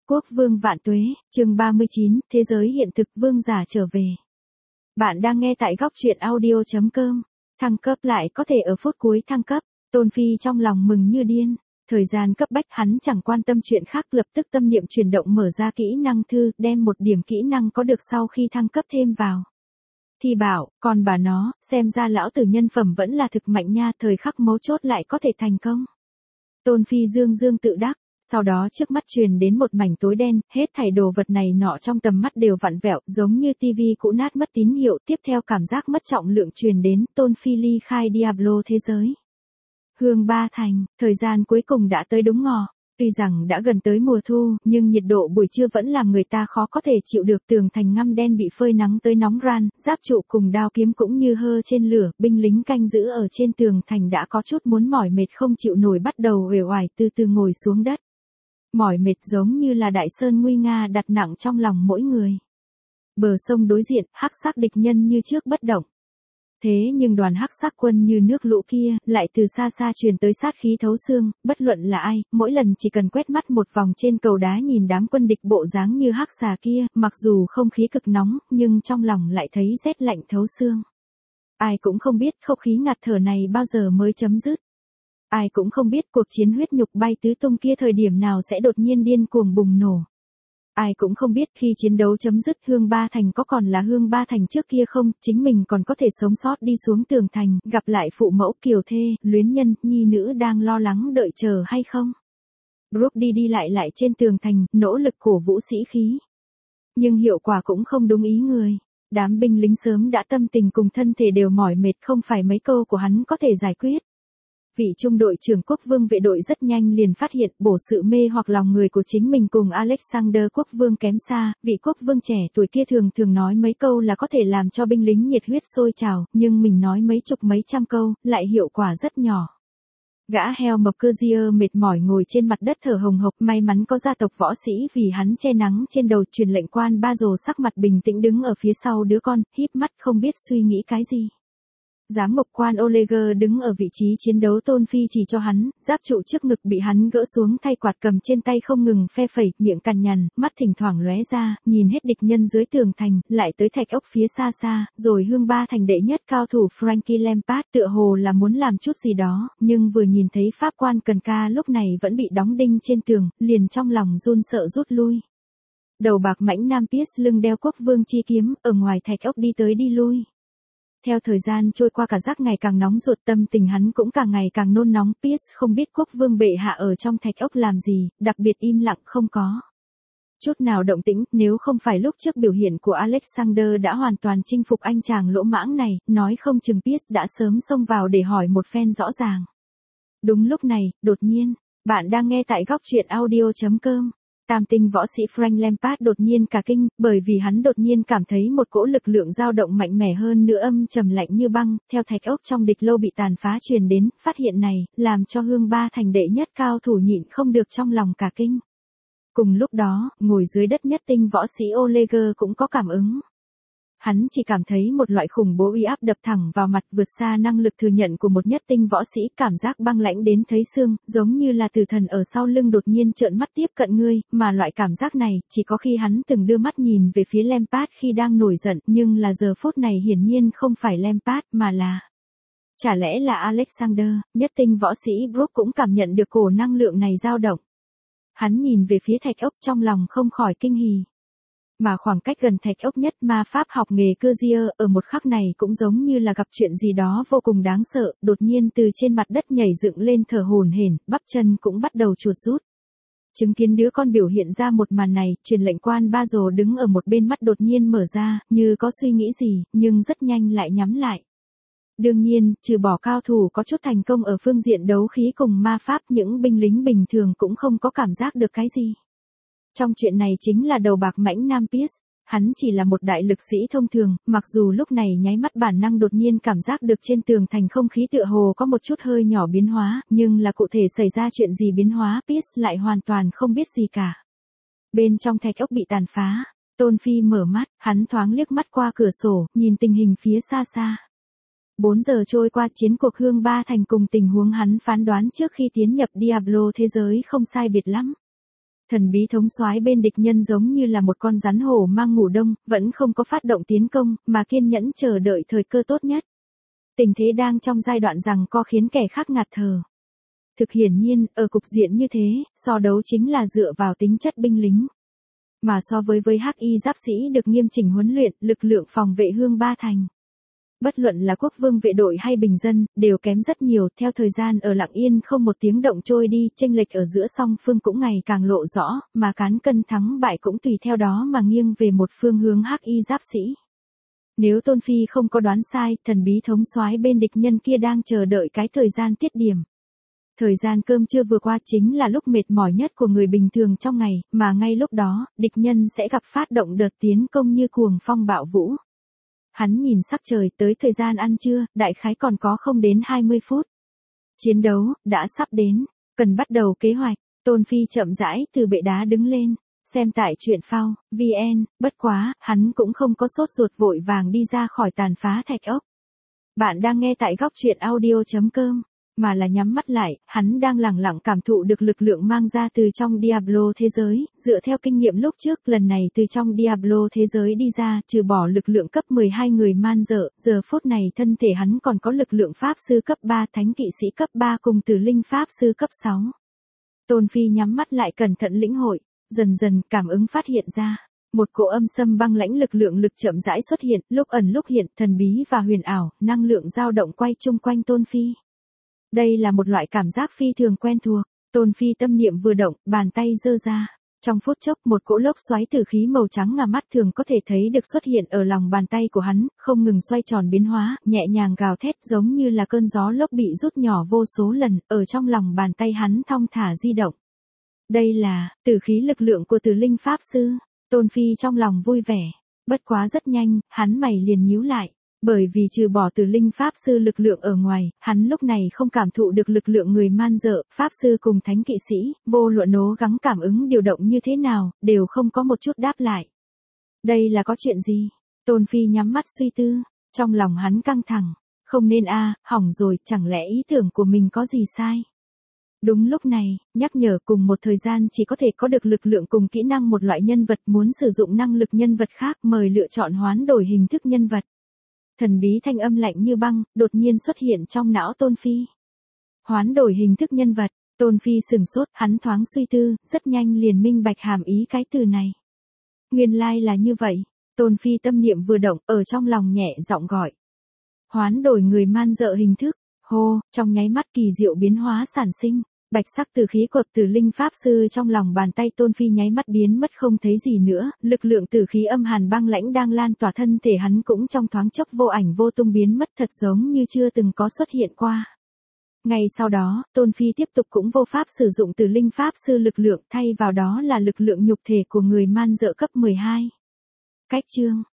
Quốc vương vạn tuế, chương 39, thế giới hiện thực vương giả trở về. Bạn đang nghe tại góc truyện audio.com. Thăng cấp lại có thể ở phút cuối thăng cấp. Tôn Phi trong lòng mừng như điên. Thời gian cấp bách hắn chẳng quan tâm chuyện khác, lập tức tâm niệm chuyển động mở ra kỹ năng thư, đem một điểm kỹ năng có được sau khi thăng cấp thêm vào. Thì bảo, còn bà nó, xem ra lão tử nhân phẩm vẫn là thực mạnh nha, thời khắc mấu chốt lại có thể thành công. Tôn Phi dương dương tự đắc. Sau đó trước mắt truyền đến một mảnh tối đen, hết thảy đồ vật này nọ trong tầm mắt đều vặn vẹo, giống như tivi cũ nát mất tín hiệu, tiếp theo cảm giác mất trọng lượng truyền đến, Tôn Phi ly khai Diablo thế giới. Hương Ba Thành, thời gian cuối cùng đã tới đúng ngọ. Tuy rằng đã gần tới mùa thu, nhưng nhiệt độ buổi trưa vẫn làm người ta khó có thể chịu được, tường thành ngăm đen bị phơi nắng tới nóng ran, giáp trụ cùng đao kiếm cũng như hơ trên lửa, binh lính canh giữ ở trên tường thành đã có chút muốn mỏi mệt không chịu nổi bắt đầu uể oải từ từ ngồi xuống đất. Mỏi mệt giống như là đại sơn nguy nga đặt nặng trong lòng mỗi người. Bờ sông đối diện, hắc sắc địch nhân như trước bất động. Thế nhưng đoàn hắc sắc quân như nước lũ kia, lại từ xa xa truyền tới sát khí thấu xương, bất luận là ai, mỗi lần chỉ cần quét mắt một vòng trên cầu đá nhìn đám quân địch bộ dáng như hắc xà kia, mặc dù không khí cực nóng, nhưng trong lòng lại thấy rét lạnh thấu xương. Ai cũng không biết không khí ngạt thở này bao giờ mới chấm dứt. Ai cũng không biết cuộc chiến huyết nhục bay tứ tung kia thời điểm nào sẽ đột nhiên điên cuồng bùng nổ. Ai cũng không biết khi chiến đấu chấm dứt Hương Ba Thành có còn là Hương Ba Thành trước kia không, chính mình còn có thể sống sót đi xuống tường thành, gặp lại phụ mẫu kiều thê, luyến nhân, nhi nữ đang lo lắng đợi chờ hay không. Brooke đi lại trên tường thành, nỗ lực cổ vũ sĩ khí. Nhưng hiệu quả cũng không đúng ý người. Đám binh lính sớm đã tâm tình cùng thân thể đều mỏi mệt, không phải mấy câu của hắn có thể giải quyết. Vị trung đội trưởng quốc vương vệ đội rất nhanh liền phát hiện bổ sự mê hoặc lòng người của chính mình cùng Alexander quốc vương kém xa, vị quốc vương trẻ tuổi kia thường nói mấy câu là có thể làm cho binh lính nhiệt huyết sôi trào, nhưng mình nói mấy chục mấy trăm câu, lại hiệu quả rất nhỏ. Gã heo mập Kerzier mệt mỏi ngồi trên mặt đất thở hồng hộc, may mắn có gia tộc võ sĩ vì hắn che nắng trên đầu, truyền lệnh quan ba rồ sắc mặt bình tĩnh đứng ở phía sau đứa con, híp mắt không biết suy nghĩ cái gì. Giám mục quan Oleger đứng ở vị trí chiến đấu, Tôn Phi chỉ cho hắn, giáp trụ trước ngực bị hắn gỡ xuống, thay quạt cầm trên tay không ngừng phe phẩy, miệng cằn nhằn, mắt thỉnh thoảng lóe ra, nhìn hết địch nhân dưới tường thành, lại tới thạch ốc phía xa xa, rồi Hương Ba Thành đệ nhất cao thủ Frankie Lampard tựa hồ là muốn làm chút gì đó, nhưng vừa nhìn thấy pháp quan Cần Ca lúc này vẫn bị đóng đinh trên tường, liền trong lòng run sợ rút lui. Đầu bạc mãnh nam Pierce lưng đeo quốc vương chi kiếm, ở ngoài thạch ốc đi tới đi lui. Theo thời gian trôi qua, cả giác ngày càng nóng ruột, tâm tình hắn cũng càng ngày càng nôn nóng. Pierce không biết quốc vương bệ hạ ở trong thạch ốc làm gì, đặc biệt im lặng không có chút nào động tĩnh, nếu không phải lúc trước biểu hiện của Alexander đã hoàn toàn chinh phục anh chàng lỗ mãng này, nói không chừng Pierce đã sớm xông vào để hỏi một phen rõ ràng. Đúng lúc này, đột nhiên, bạn đang nghe tại góc truyện audio.com. Tam tinh võ sĩ Frank Lampard đột nhiên cả kinh, bởi vì hắn đột nhiên cảm thấy một cỗ lực lượng dao động mạnh mẽ hơn nữa, âm trầm lạnh như băng, theo thạch ốc trong địch lâu bị tàn phá truyền đến, phát hiện này, làm cho Hương Ba Thành đệ nhất cao thủ nhịn không được trong lòng cả kinh. Cùng lúc đó, ngồi dưới đất nhất tinh võ sĩ Oleger cũng có cảm ứng. Hắn chỉ cảm thấy một loại khủng bố uy áp đập thẳng vào mặt, vượt xa năng lực thừa nhận của một nhất tinh võ sĩ, cảm giác băng lãnh đến thấy xương, giống như là tử thần ở sau lưng đột nhiên trợn mắt tiếp cận ngươi, mà loại cảm giác này, chỉ có khi hắn từng đưa mắt nhìn về phía Lampard khi đang nổi giận, nhưng là giờ phút này hiển nhiên không phải Lampard, mà là... Chả lẽ là Alexander, nhất tinh võ sĩ Brooke cũng cảm nhận được cổ năng lượng này dao động. Hắn nhìn về phía thạch ốc trong lòng không khỏi kinh hỉ. Mà khoảng cách gần thạch ốc nhất ma pháp học nghề Kerzier ở một khắc này cũng giống như là gặp chuyện gì đó vô cùng đáng sợ, đột nhiên từ trên mặt đất nhảy dựng lên thở hổn hển, bắp chân cũng bắt đầu chuột rút. Chứng kiến đứa con biểu hiện ra một màn này, truyền lệnh quan ba rồ đứng ở một bên, mắt đột nhiên mở ra, như có suy nghĩ gì, nhưng rất nhanh lại nhắm lại. Đương nhiên, trừ bỏ cao thủ có chút thành công ở phương diện đấu khí cùng ma pháp, những binh lính bình thường cũng không có cảm giác được cái gì. Trong chuyện này chính là đầu bạc mãnh nam Pierce, hắn chỉ là một đại lực sĩ thông thường, mặc dù lúc này nháy mắt bản năng đột nhiên cảm giác được trên tường thành không khí tựa hồ có một chút hơi nhỏ biến hóa, nhưng là cụ thể xảy ra chuyện gì biến hóa, Pierce lại hoàn toàn không biết gì cả. Bên trong thạch ốc bị tàn phá, Tôn Phi mở mắt, hắn thoáng liếc mắt qua cửa sổ, nhìn tình hình phía xa xa. 4 giờ trôi qua, chiến cuộc Hương Ba Thành cùng tình huống hắn phán đoán trước khi tiến nhập Diablo thế giới không sai biệt lắm. Thần bí thống soái bên địch nhân giống như là một con rắn hổ mang ngủ đông, vẫn không có phát động tiến công, mà kiên nhẫn chờ đợi thời cơ tốt nhất. Tình thế đang trong giai đoạn giằng co khiến kẻ khác ngạt thở. Thực hiển nhiên, ở cục diện như thế, so đấu chính là dựa vào tính chất binh lính. Mà so với hắc y giáp sĩ được nghiêm chỉnh huấn luyện, lực lượng phòng vệ hương ba thành. Bất luận là quốc vương vệ đội hay bình dân, đều kém rất nhiều, theo thời gian ở lặng yên không một tiếng động trôi đi, chênh lệch ở giữa song phương cũng ngày càng lộ rõ, mà cán cân thắng bại cũng tùy theo đó mà nghiêng về một phương hướng hắc y giáp sĩ. Nếu Tôn Phi không có đoán sai, thần bí thống soái bên địch nhân kia đang chờ đợi cái thời gian tiết điểm. Thời gian cơm trưa vừa qua chính là lúc mệt mỏi nhất của người bình thường trong ngày, mà ngay lúc đó, địch nhân sẽ gặp phát động đợt tiến công như cuồng phong bạo vũ. Hắn nhìn sắc trời, tới thời gian ăn trưa, đại khái còn có không đến 20 phút. Chiến đấu, đã sắp đến, cần bắt đầu kế hoạch. Tôn Phi chậm rãi từ bệ đá đứng lên, xem tại truyện phao, VN, bất quá, hắn cũng không có sốt ruột vội vàng đi ra khỏi tàn phá thạch ốc. Bạn đang nghe tại góc truyện audio.com, mà là nhắm mắt lại, hắn đang lẳng lặng cảm thụ được lực lượng mang ra từ trong Diablo thế giới, dựa theo kinh nghiệm lúc trước, lần này từ trong Diablo thế giới đi ra, trừ bỏ lực lượng cấp 12 người man dợ, giờ phút này thân thể hắn còn có lực lượng pháp sư cấp 3, thánh kỵ sĩ cấp 3 cùng tử linh pháp sư cấp 6. Tôn Phi nhắm mắt lại cẩn thận lĩnh hội, dần dần cảm ứng phát hiện ra. Một cỗ âm xâm băng lãnh lực lượng lực chậm rãi xuất hiện, lúc ẩn lúc hiện, thần bí và huyền ảo, năng lượng dao động quay chung quanh Tôn Phi. Đây là một loại cảm giác phi thường quen thuộc. Tôn Phi tâm niệm vừa động, bàn tay giơ ra. Trong phút chốc, một cỗ lốc xoáy tử khí màu trắng mà mắt thường có thể thấy được xuất hiện ở lòng bàn tay của hắn, không ngừng xoay tròn biến hóa, nhẹ nhàng gào thét giống như là cơn gió lốc bị rút nhỏ vô số lần, ở trong lòng bàn tay hắn thong thả di động. Đây là tử khí lực lượng của Tử Linh Pháp Sư. Tôn Phi trong lòng vui vẻ. Bất quá rất nhanh, hắn mày liền nhíu lại. Bởi vì trừ bỏ Tử Linh Pháp Sư lực lượng ở ngoài, hắn lúc này không cảm thụ được lực lượng người man dợ, Pháp Sư cùng Thánh Kỵ Sĩ, vô luận cố gắng cảm ứng điều động như thế nào, đều không có một chút đáp lại. Đây là có chuyện gì? Tôn Phi nhắm mắt suy tư, trong lòng hắn căng thẳng. Không nên hỏng rồi, chẳng lẽ ý tưởng của mình có gì sai? Đúng lúc này, nhắc nhở cùng một thời gian chỉ có thể có được lực lượng cùng kỹ năng một loại nhân vật muốn sử dụng năng lực nhân vật khác mời lựa chọn hoán đổi hình thức nhân vật. Thần bí thanh âm lạnh như băng, đột nhiên xuất hiện trong não Tôn Phi. Hoán đổi hình thức nhân vật, Tôn Phi sửng sốt, hắn thoáng suy tư, rất nhanh liền minh bạch hàm ý cái từ này. Nguyên lai là như vậy, Tôn Phi tâm niệm vừa động, ở trong lòng nhẹ giọng gọi. Hoán đổi người man dợ hình thức, hô, trong nháy mắt kỳ diệu biến hóa sản sinh. Bạch sắc tử khí của Tử Linh Pháp Sư trong lòng bàn tay Tôn Phi nháy mắt biến mất không thấy gì nữa, lực lượng tử khí âm hàn băng lãnh đang lan tỏa thân thể hắn cũng trong thoáng chốc vô ảnh vô tung biến mất thật giống như chưa từng có xuất hiện qua. Ngay sau đó, Tôn Phi tiếp tục cũng vô pháp sử dụng Tử Linh Pháp Sư lực lượng, thay vào đó là lực lượng nhục thể của người man dợ cấp 12. Cách chương